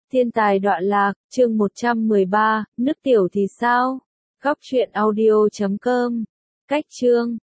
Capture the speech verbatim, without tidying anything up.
Thiên tài đoạn lạc, chương một trăm mười ba, nước tiểu thì sao? Góc truyện audio chấm com. Cách chương